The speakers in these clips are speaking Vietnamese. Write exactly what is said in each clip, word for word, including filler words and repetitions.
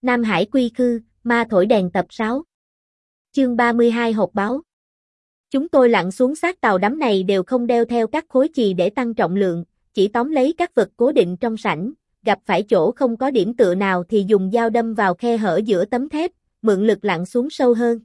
Nam Hải quy khư, ma thổi đèn tập sáu. Chương ba mươi hai hộp báo. Chúng tôi lặn xuống xác tàu đắm này đều không đeo theo các khối chì để tăng trọng lượng, chỉ tóm lấy các vật cố định trong sảnh, gặp phải chỗ không có điểm tựa nào thì dùng dao đâm vào khe hở giữa tấm thép, mượn lực lặn xuống sâu hơn.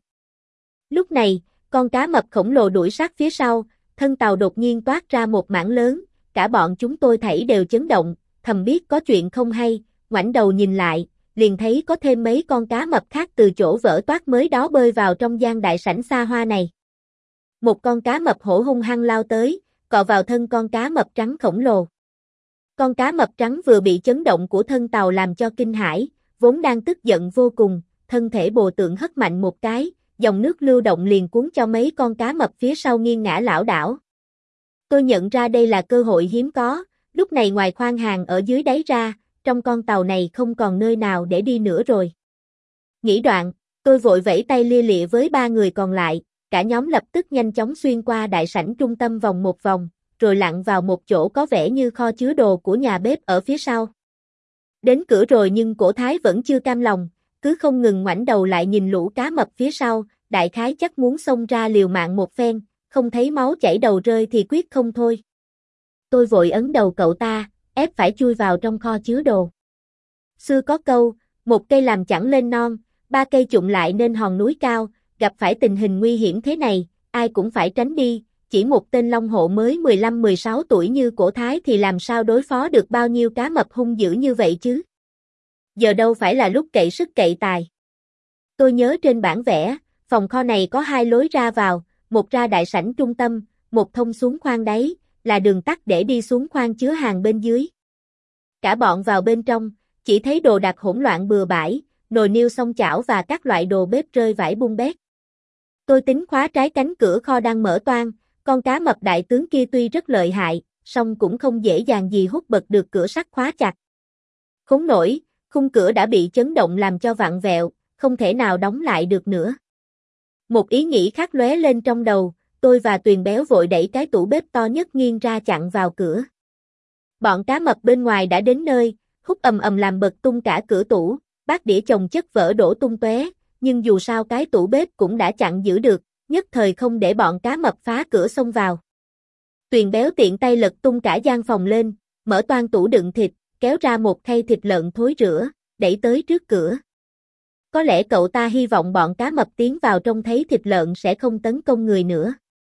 Lúc này, con cá mập khổng lồ đuổi sát phía sau, thân tàu đột nhiên toát ra một mảng lớn, cả bọn chúng tôi thảy đều chấn động, thầm biết có chuyện không hay, ngoảnh đầu nhìn lại, liền thấy có thêm mấy con cá mập khác từ chỗ vỡ toát mới đó bơi vào trong gian đại sảnh xa hoa này. Một con cá mập hổ hung hăng lao tới, cọ vào thân con cá mập trắng khổng lồ. Con cá mập trắng vừa bị chấn động của thân tàu làm cho kinh hãi, vốn đang tức giận vô cùng, thân thể bồ tượng hất mạnh một cái, dòng nước lưu động liền cuốn cho mấy con cá mập phía sau nghiêng ngã lảo đảo. Tôi nhận ra đây là cơ hội hiếm có, lúc này ngoài khoang hàng ở dưới đáy ra, trong con tàu này không còn nơi nào để đi nữa rồi. Nghĩ đoạn, tôi vội vẫy tay lia lịa với ba người còn lại, cả nhóm lập tức nhanh chóng xuyên qua đại sảnh trung tâm vòng một vòng, rồi lặn vào một chỗ có vẻ như kho chứa đồ của nhà bếp ở phía sau. Đến cửa rồi nhưng cổ thái vẫn chưa cam lòng, cứ không ngừng ngoảnh đầu lại nhìn lũ cá mập phía sau, đại khái chắc muốn xông ra liều mạng một phen, không thấy máu chảy đầu rơi thì quyết không thôi. Tôi vội ấn đầu cậu ta, ép phải chui vào trong kho chứa đồ. Xưa có câu, một cây làm chẳng lên non, ba cây chụm lại nên hòn núi cao, gặp phải tình hình nguy hiểm thế này, ai cũng phải tránh đi, chỉ một tên long hộ mới mười lăm mười sáu tuổi như cổ thái thì làm sao đối phó được bao nhiêu cá mập hung dữ như vậy chứ. Giờ đâu phải là lúc cậy sức cậy tài. Tôi nhớ trên bản vẽ, phòng kho này có hai lối ra vào, một ra đại sảnh trung tâm, một thông xuống khoang đáy, là đường tắt để đi xuống khoang chứa hàng bên dưới. Cả bọn vào bên trong, chỉ thấy đồ đạc hỗn loạn bừa bãi, nồi niêu xông chảo và các loại đồ bếp rơi vãi bung bét. Tôi tính khóa trái cánh cửa kho đang mở toang, con cá mập đại tướng kia tuy rất lợi hại, song cũng không dễ dàng gì hút bật được cửa sắt khóa chặt. Khốn nổi, khung cửa đã bị chấn động làm cho vặn vẹo, không thể nào đóng lại được nữa. Một ý nghĩ khác lóe lên trong đầu, tôi và Tuyền Béo vội đẩy cái tủ bếp to nhất nghiêng ra chặn vào cửa. Bọn cá mập bên ngoài đã đến nơi, hút ầm ầm làm bật tung cả cửa tủ, bát đĩa chồng chất vỡ đổ tung tóe, nhưng dù sao cái tủ bếp cũng đã chặn giữ được, nhất thời không để bọn cá mập phá cửa xông vào. Tuyền Béo tiện tay lật tung cả gian phòng lên, mở toang tủ đựng thịt, kéo ra một khay thịt lợn thối rữa, đẩy tới trước cửa. Có lẽ cậu ta hy vọng bọn cá mập tiến vào trông thấy thịt lợn sẽ không tấn công người nữa.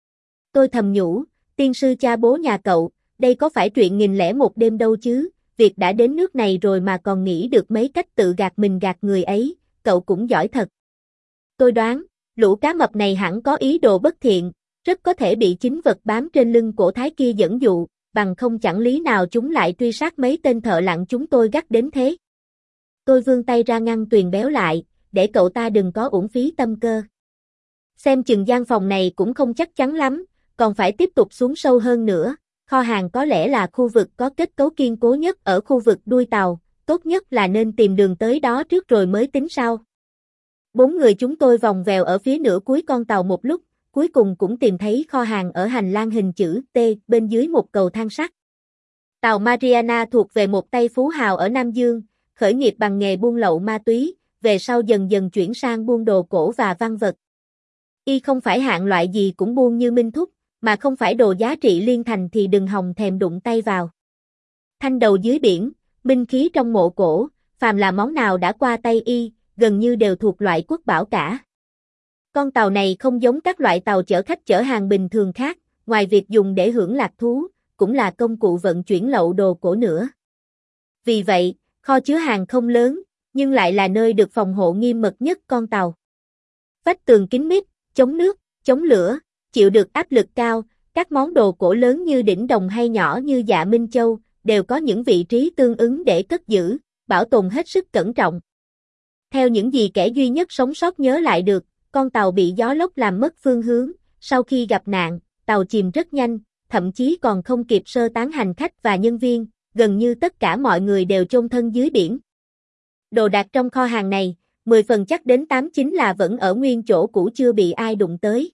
Tôi thầm nhủ, tiên sư cha bố nhà cậu, đây có phải chuyện nghìn lẻ một đêm đâu chứ, việc đã đến nước này rồi mà còn nghĩ được mấy cách tự gạt mình gạt người ấy, cậu cũng giỏi thật. Tôi đoán, lũ cá mập này hẳn có ý đồ bất thiện, rất có thể bị chính vật bám trên lưng cổ thái kia dẫn dụ, bằng không chẳng lý nào chúng lại truy sát mấy tên thợ lặn chúng tôi gắt đến thế. Tôi vươn tay ra ngăn Tuyền Béo lại, để cậu ta đừng có uổng phí tâm cơ. Xem chừng gian phòng này cũng không chắc chắn lắm, còn phải tiếp tục xuống sâu hơn nữa, kho hàng có lẽ là khu vực có kết cấu kiên cố nhất ở khu vực đuôi tàu, tốt nhất là nên tìm đường tới đó trước rồi mới tính sau. Bốn người chúng tôi vòng vèo ở phía nửa cuối con tàu một lúc, cuối cùng cũng tìm thấy kho hàng ở hành lang hình chữ T bên dưới một cầu thang sắt. Tàu Mariana thuộc về một tay phú hào ở Nam Dương, khởi nghiệp bằng nghề buôn lậu ma túy, về sau dần dần chuyển sang buôn đồ cổ và văn vật. Y không phải hạng loại gì cũng buôn như Minh Thúc, mà không phải đồ giá trị liên thành thì đừng hòng thèm đụng tay vào. Thanh đầu dưới biển, binh khí trong mộ cổ, phàm là món nào đã qua tay Y, gần như đều thuộc loại quốc bảo cả. Con tàu này không giống các loại tàu chở khách chở hàng bình thường khác, ngoài việc dùng để hưởng lạc thú, cũng là công cụ vận chuyển lậu đồ cổ nữa. Vì vậy, kho chứa hàng không lớn, nhưng lại là nơi được phòng hộ nghiêm mật nhất con tàu. Vách tường kín mít, chống nước, chống lửa, chịu được áp lực cao, các món đồ cổ lớn như đỉnh đồng hay nhỏ như Dạ Minh Châu, đều có những vị trí tương ứng để cất giữ, bảo tồn hết sức cẩn trọng. Theo những gì kẻ duy nhất sống sót nhớ lại được, con tàu bị gió lốc làm mất phương hướng, sau khi gặp nạn, tàu chìm rất nhanh, thậm chí còn không kịp sơ tán hành khách và nhân viên, gần như tất cả mọi người đều chôn thân dưới biển. Đồ đạc trong kho hàng này, mười phần chắc đến tám chín là vẫn ở nguyên chỗ cũ chưa bị ai đụng tới.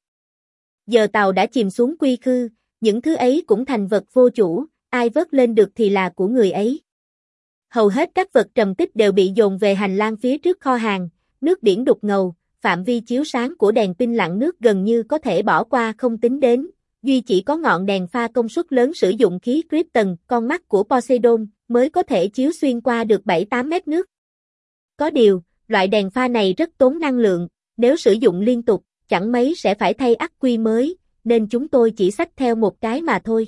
Giờ tàu đã chìm xuống quy khư, những thứ ấy cũng thành vật vô chủ, ai vớt lên được thì là của người ấy. Hầu hết các vật trầm tích đều bị dồn về hành lang phía trước kho hàng, nước biển đục ngầu, phạm vi chiếu sáng của đèn pin lặn nước gần như có thể bỏ qua không tính đến, duy chỉ có ngọn đèn pha công suất lớn sử dụng khí krypton, con mắt của Poseidon, mới có thể chiếu xuyên qua được bảy tám mét nước. Có điều, loại đèn pha này rất tốn năng lượng, nếu sử dụng liên tục, chẳng mấy sẽ phải thay ắc quy mới, nên chúng tôi chỉ xách theo một cái mà thôi.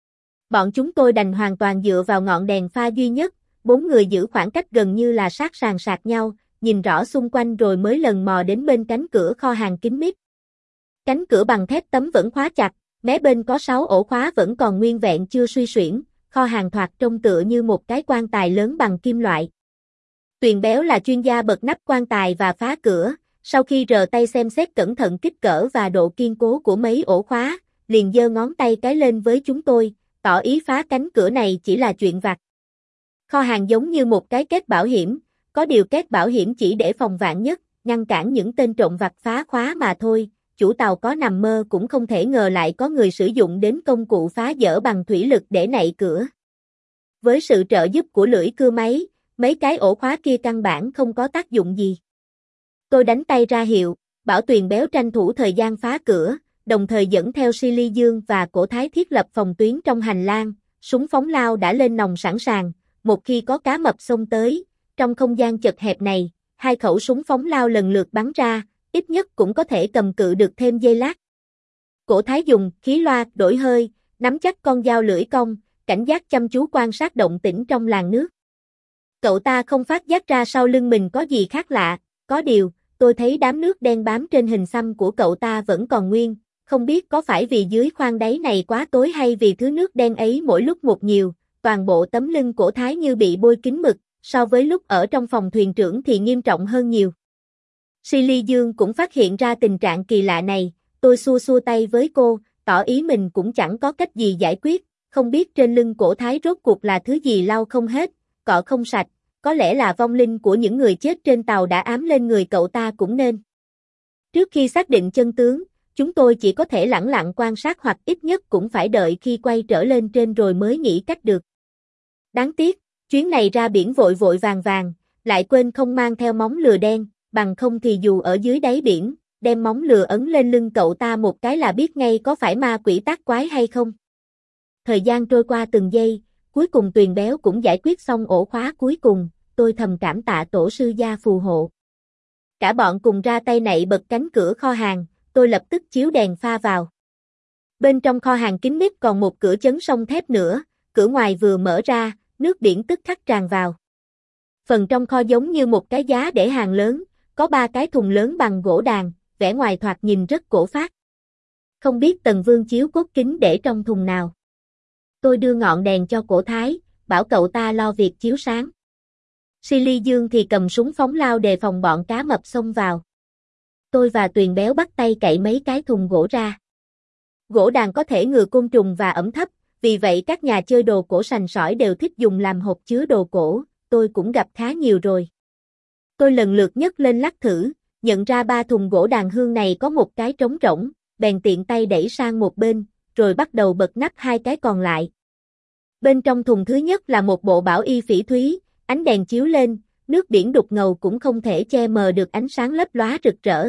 Bọn chúng tôi đành hoàn toàn dựa vào ngọn đèn pha duy nhất, bốn người giữ khoảng cách gần như là sát sàn sạc nhau, nhìn rõ xung quanh rồi mới lần mò đến bên cánh cửa kho hàng kín mít. Cánh cửa bằng thép tấm vẫn khóa chặt, mé bên có sáu ổ khóa vẫn còn nguyên vẹn chưa suy xuyển, kho hàng thoạt trông tựa như một cái quan tài lớn bằng kim loại. Tuyền Béo là chuyên gia bật nắp quan tài và phá cửa, sau khi rờ tay xem xét cẩn thận kích cỡ và độ kiên cố của mấy ổ khóa, liền giơ ngón tay cái lên với chúng tôi, tỏ ý phá cánh cửa này chỉ là chuyện vặt. Kho hàng giống như một cái két bảo hiểm, có điều két bảo hiểm chỉ để phòng vạn nhất, ngăn cản những tên trộm vặt phá khóa mà thôi, chủ tàu có nằm mơ cũng không thể ngờ lại có người sử dụng đến công cụ phá dỡ bằng thủy lực để nạy cửa. Với sự trợ giúp của lưỡi cưa máy, mấy cái ổ khóa kia căn bản không có tác dụng gì. Tôi đánh tay ra hiệu, bảo Tuyền Béo tranh thủ thời gian phá cửa, đồng thời dẫn theo Silly Dương và Cổ Thái thiết lập phòng tuyến trong hành lang, súng phóng lao đã lên nòng sẵn sàng, một khi có cá mập xông tới, trong không gian chật hẹp này, hai khẩu súng phóng lao lần lượt bắn ra, ít nhất cũng có thể cầm cự được thêm giây lát. Cổ Thái dùng khí loa đổi hơi, nắm chắc con dao lưỡi cong, cảnh giác chăm chú quan sát động tĩnh trong làn nước. Cậu ta không phát giác ra sau lưng mình có gì khác lạ, có điều, tôi thấy đám nước đen bám trên hình xăm của cậu ta vẫn còn nguyên, không biết có phải vì dưới khoang đáy này quá tối hay vì thứ nước đen ấy mỗi lúc một nhiều, toàn bộ tấm lưng Cổ Thái như bị bôi kín mực, so với lúc ở trong phòng thuyền trưởng thì nghiêm trọng hơn nhiều. Silly Dương cũng phát hiện ra tình trạng kỳ lạ này, tôi xua xua tay với cô, tỏ ý mình cũng chẳng có cách gì giải quyết, không biết trên lưng Cổ Thái rốt cuộc là thứ gì lau không hết, cọ không sạch, có lẽ là vong linh của những người chết trên tàu đã ám lên người cậu ta cũng nên. Trước khi xác định chân tướng, chúng tôi chỉ có thể lẳng lặng quan sát hoặc ít nhất cũng phải đợi khi quay trở lên trên rồi mới nghĩ cách được. Đáng tiếc, chuyến này ra biển vội vội vàng vàng, lại quên không mang theo móng lừa đen, bằng không thì dù ở dưới đáy biển, đem móng lừa ấn lên lưng cậu ta một cái là biết ngay có phải ma quỷ tác quái hay không. Thời gian trôi qua từng giây, cuối cùng Tuyền Béo cũng giải quyết xong ổ khóa cuối cùng, tôi thầm cảm tạ tổ sư gia phù hộ. Cả bọn cùng ra tay nạy bật cánh cửa kho hàng, tôi lập tức chiếu đèn pha vào. Bên trong kho hàng kín mít còn một cửa chấn song thép nữa, cửa ngoài vừa mở ra, nước biển tức khắc tràn vào. Phần trong kho giống như một cái giá để hàng lớn, có ba cái thùng lớn bằng gỗ đàn, vẻ ngoài thoạt nhìn rất cổ phác. Không biết Tần Vương chiếu cốt kính để trong thùng nào. Tôi đưa ngọn đèn cho Cổ Thái, bảo cậu ta lo việc chiếu sáng. Silly Dương thì cầm súng phóng lao đề phòng bọn cá mập xông vào. Tôi và Tuyền Béo bắt tay cậy mấy cái thùng gỗ ra. Gỗ đàn có thể ngừa côn trùng và ẩm thấp, vì vậy các nhà chơi đồ cổ sành sỏi đều thích dùng làm hộp chứa đồ cổ, tôi cũng gặp khá nhiều rồi. Tôi lần lượt nhấc lên lắc thử, nhận ra ba thùng gỗ đàn hương này có một cái trống rỗng, bèn tiện tay đẩy sang một bên, rồi bắt đầu bật nắp hai cái còn lại. Bên trong thùng thứ nhất là một bộ bảo y phỉ thúy, ánh đèn chiếu lên, nước biển đục ngầu cũng không thể che mờ được ánh sáng lấp lóa rực rỡ.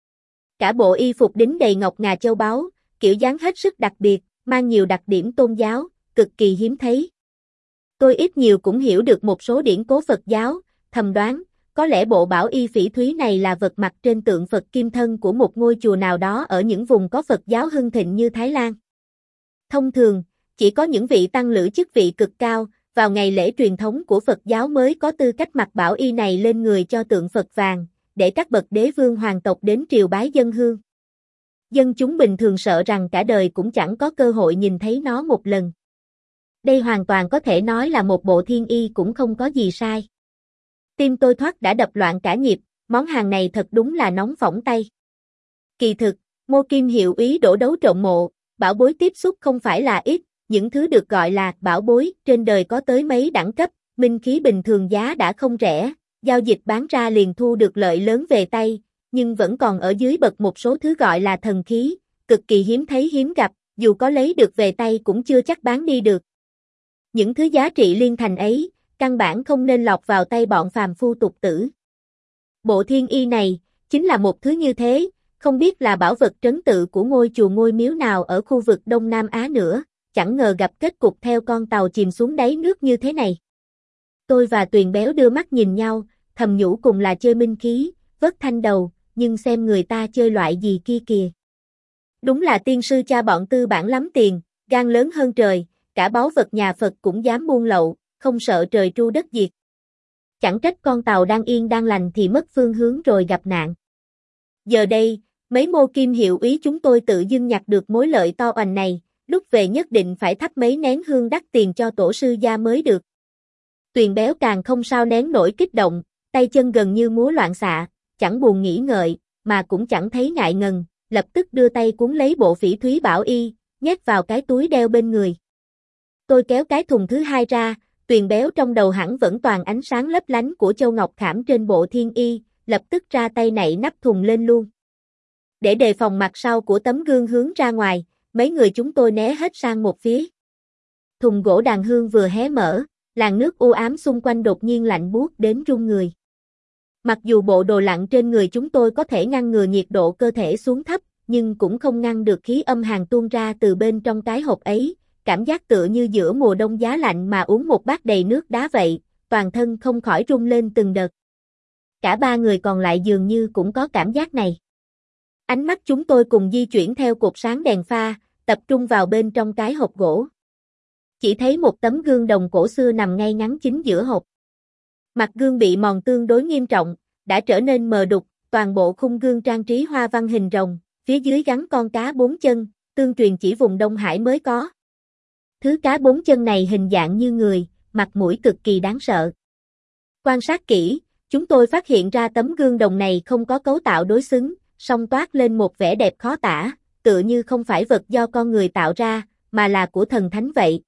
Cả bộ y phục đính đầy ngọc ngà châu báu, kiểu dáng hết sức đặc biệt, mang nhiều đặc điểm tôn giáo, cực kỳ hiếm thấy. Tôi ít nhiều cũng hiểu được một số điển cố Phật giáo, thầm đoán, có lẽ bộ bảo y phỉ thúy này là vật mặc trên tượng Phật kim thân của một ngôi chùa nào đó ở những vùng có Phật giáo hưng thịnh như Thái Lan. Thông thường, chỉ có những vị tăng lữ chức vị cực cao, vào ngày lễ truyền thống của Phật giáo mới có tư cách mặc bảo y này lên người cho tượng Phật vàng, để các bậc đế vương hoàng tộc đến triều bái dân hương. Dân chúng bình thường sợ rằng cả đời cũng chẳng có cơ hội nhìn thấy nó một lần. Đây hoàn toàn có thể nói là một bộ thiên y cũng không có gì sai. Tim tôi thoát đã đập loạn cả nhịp, món hàng này thật đúng là nóng phỏng tay. Kỳ thực, Mô Kim hiệu úy đổ đấu trộm mộ, bảo bối tiếp xúc không phải là ít, những thứ được gọi là bảo bối trên đời có tới mấy đẳng cấp, minh khí bình thường giá đã không rẻ, giao dịch bán ra liền thu được lợi lớn về tay, nhưng vẫn còn ở dưới bậc một số thứ gọi là thần khí, cực kỳ hiếm thấy hiếm gặp, dù có lấy được về tay cũng chưa chắc bán đi được. Những thứ giá trị liên thành ấy, căn bản không nên lọt vào tay bọn phàm phu tục tử. Bộ thiên y này, chính là một thứ như thế, không biết là bảo vật trấn tự của ngôi chùa ngôi miếu nào ở khu vực Đông Nam Á nữa, chẳng ngờ gặp kết cục theo con tàu chìm xuống đáy nước như thế này. Tôi và Tuyền Béo đưa mắt nhìn nhau, thầm nhủ cùng là chơi minh khí, vớt thanh đầu, nhưng xem người ta chơi loại gì kia kìa. Đúng là tiên sư cha bọn tư bản lắm tiền, gan lớn hơn trời, cả báu vật nhà Phật cũng dám buôn lậu, không sợ trời tru đất diệt. Chẳng trách con tàu đang yên đang lành thì mất phương hướng rồi gặp nạn. Giờ đây, mấy mô kim hiệu úy chúng tôi tự dưng nhặt được mối lợi to oành này, lúc về nhất định phải thắp mấy nén hương đắt tiền cho tổ sư gia mới được. Tuyền Béo càng không sao nén nổi kích động, tay chân gần như múa loạn xạ, chẳng buồn nghĩ ngợi, mà cũng chẳng thấy ngại ngần, lập tức đưa tay cuốn lấy bộ phỉ thúy bảo y, nhét vào cái túi đeo bên người. Tôi kéo cái thùng thứ hai ra, Tuyền Béo trong đầu hẳn vẫn toàn ánh sáng lấp lánh của châu ngọc khảm trên bộ thiên y, lập tức ra tay nạy nắp thùng lên luôn. Để đề phòng mặt sau của tấm gương hướng ra ngoài, mấy người chúng tôi né hết sang một phía. Thùng gỗ đàn hương vừa hé mở, làn nước u ám xung quanh đột nhiên lạnh buốt đến run người. Mặc dù bộ đồ lặn trên người chúng tôi có thể ngăn ngừa nhiệt độ cơ thể xuống thấp, nhưng cũng không ngăn được khí âm hàn tuôn ra từ bên trong cái hộp ấy, cảm giác tựa như giữa mùa đông giá lạnh mà uống một bát đầy nước đá vậy, toàn thân không khỏi rung lên từng đợt. Cả ba người còn lại dường như cũng có cảm giác này. Ánh mắt chúng tôi cùng di chuyển theo cột sáng đèn pha, tập trung vào bên trong cái hộp gỗ. Chỉ thấy một tấm gương đồng cổ xưa nằm ngay ngắn chính giữa hộp. Mặt gương bị mòn tương đối nghiêm trọng, đã trở nên mờ đục, toàn bộ khung gương trang trí hoa văn hình rồng, phía dưới gắn con cá bốn chân, tương truyền chỉ vùng Đông Hải mới có. Thứ cá bốn chân này hình dạng như người, mặt mũi cực kỳ đáng sợ. Quan sát kỹ, chúng tôi phát hiện ra tấm gương đồng này không có cấu tạo đối xứng, song toát lên một vẻ đẹp khó tả, tựa như không phải vật do con người tạo ra, mà là của thần thánh vậy.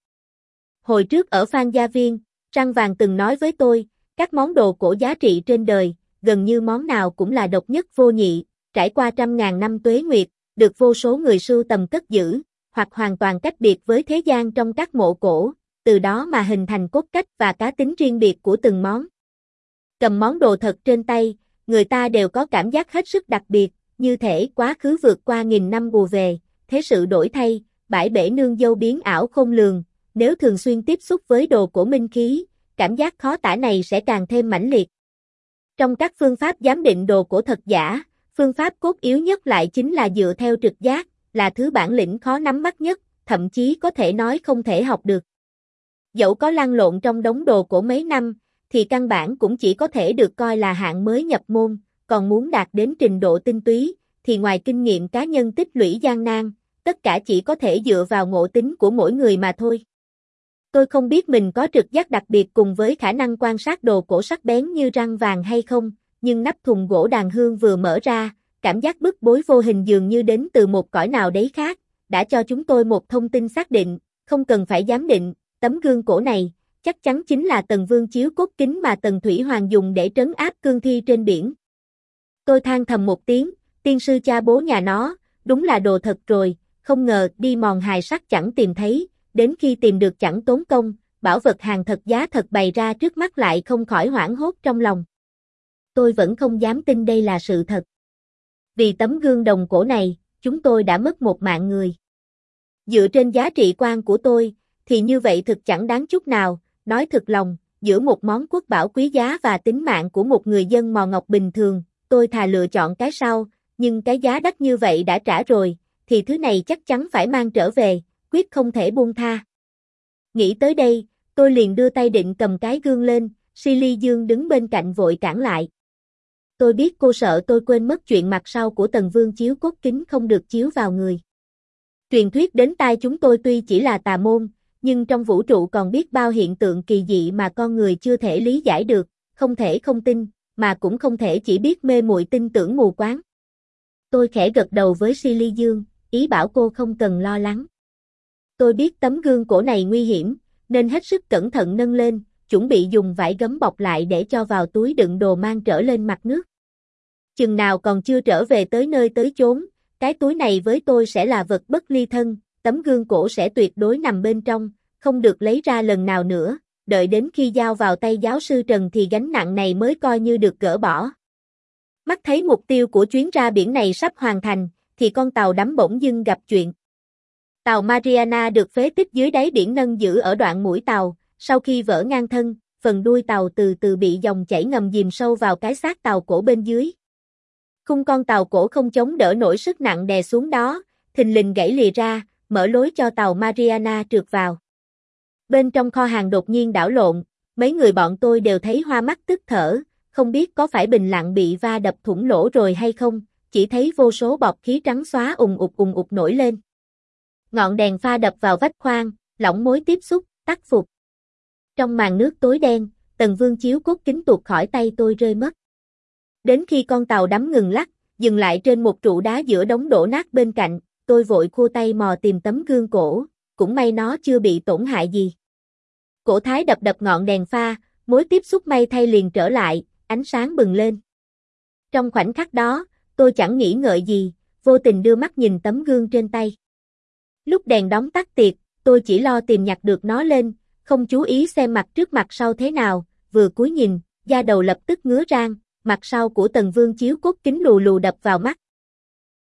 Hồi trước ở Phan Gia Viên, Trăng Vàng từng nói với tôi, các món đồ cổ giá trị trên đời, gần như món nào cũng là độc nhất vô nhị, trải qua trăm ngàn năm tuế nguyệt, được vô số người sưu tầm cất giữ, hoặc hoàn toàn cách biệt với thế gian trong các mộ cổ, từ đó mà hình thành cốt cách và cá tính riêng biệt của từng món. Cầm món đồ thật trên tay, người ta đều có cảm giác hết sức đặc biệt, như thể quá khứ vượt qua nghìn năm ùa về, thế sự đổi thay, bãi bể nương dâu biến ảo khôn lường, nếu thường xuyên tiếp xúc với đồ cổ minh khí, cảm giác khó tả này sẽ càng thêm mãnh liệt. Trong các phương pháp giám định đồ cổ thật giả, phương pháp cốt yếu nhất lại chính là dựa theo trực giác, là thứ bản lĩnh khó nắm bắt nhất, thậm chí có thể nói không thể học được. Dẫu có lăn lộn trong đống đồ cổ mấy năm, thì căn bản cũng chỉ có thể được coi là hạng mới nhập môn, còn muốn đạt đến trình độ tinh túy, thì ngoài kinh nghiệm cá nhân tích lũy gian nan, tất cả chỉ có thể dựa vào ngộ tính của mỗi người mà thôi. Tôi không biết mình có trực giác đặc biệt cùng với khả năng quan sát đồ cổ sắc bén như Răng Vàng hay không, nhưng nắp thùng gỗ đàn hương vừa mở ra, cảm giác bức bối vô hình dường như đến từ một cõi nào đấy khác, đã cho chúng tôi một thông tin xác định, không cần phải giám định, tấm gương cổ này, chắc chắn chính là Tần Vương chiếu cốt kính mà Tần Thủy Hoàng dùng để trấn áp cương thi trên biển. Tôi than thầm một tiếng, tiên sư cha bố nhà nó, đúng là đồ thật rồi, không ngờ đi mòn hài sắc chẳng tìm thấy, đến khi tìm được chẳng tốn công, bảo vật hàng thật giá thật bày ra trước mắt lại không khỏi hoảng hốt trong lòng. Tôi vẫn không dám tin đây là sự thật. Vì tấm gương đồng cổ này, chúng tôi đã mất một mạng người. Dựa trên giá trị quan của tôi, thì như vậy thực chẳng đáng chút nào, nói thực lòng, giữa một món quốc bảo quý giá và tính mạng của một người dân mò ngọc bình thường, tôi thà lựa chọn cái sau, nhưng cái giá đắt như vậy đã trả rồi, thì thứ này chắc chắn phải mang trở về, quyết không thể buông tha. Nghĩ tới đây, tôi liền đưa tay định cầm cái gương lên, Silly Dương đứng bên cạnh vội cản lại. Tôi biết cô sợ tôi quên mất chuyện mặt sau của Tần Vương chiếu cốt kính không được chiếu vào người. Truyền thuyết đến tai chúng tôi tuy chỉ là tà môn, nhưng trong vũ trụ còn biết bao hiện tượng kỳ dị mà con người chưa thể lý giải được, không thể không tin, mà cũng không thể chỉ biết mê muội tin tưởng mù quáng. Tôi khẽ gật đầu với Silly Dương, ý bảo cô không cần lo lắng. Tôi biết tấm gương cổ này nguy hiểm, nên hết sức cẩn thận nâng lên, chuẩn bị dùng vải gấm bọc lại để cho vào túi đựng đồ mang trở lên mặt nước. Chừng nào còn chưa trở về tới nơi tới chốn, cái túi này với tôi sẽ là vật bất ly thân, tấm gương cổ sẽ tuyệt đối nằm bên trong, không được lấy ra lần nào nữa, đợi đến khi giao vào tay giáo sư Trần thì gánh nặng này mới coi như được gỡ bỏ. Mắt thấy mục tiêu của chuyến ra biển này sắp hoàn thành, thì con tàu đắm bỗng dưng gặp chuyện. Tàu Mariana được phế tích dưới đáy biển nâng giữ ở đoạn mũi tàu, sau khi vỡ ngang thân, phần đuôi tàu từ từ bị dòng chảy ngầm chìm sâu vào cái xác tàu cổ bên dưới. Khung con tàu cổ không chống đỡ nổi sức nặng đè xuống đó, thình lình gãy lìa ra, mở lối cho tàu Mariana trượt vào. Bên trong kho hàng đột nhiên đảo lộn, mấy người bọn tôi đều thấy hoa mắt tức thở, không biết có phải bình lặng bị va đập thủng lỗ rồi hay không, chỉ thấy vô số bọt khí trắng xóa ùng ục ùng ục nổi lên. Ngọn đèn pha đập vào vách khoang, lỏng mối tiếp xúc, tắt phục. Trong màn nước tối đen, Tần Vương chiếu cốt kính tuột khỏi tay tôi rơi mất. Đến khi con tàu đắm ngừng lắc, dừng lại trên một trụ đá giữa đống đổ nát bên cạnh, tôi vội khua tay mò tìm tấm gương cổ, cũng may nó chưa bị tổn hại gì. Cổ Thái đập đập ngọn đèn pha, mối tiếp xúc may thay liền trở lại, ánh sáng bừng lên. Trong khoảnh khắc đó, tôi chẳng nghĩ ngợi gì, vô tình đưa mắt nhìn tấm gương trên tay. Lúc đèn đóng tắt tiệt, tôi chỉ lo tìm nhặt được nó lên, không chú ý xem mặt trước mặt sau thế nào, vừa cúi nhìn, da đầu lập tức ngứa rang, mặt sau của Tần Vương chiếu cốt kính lù lù đập vào mắt.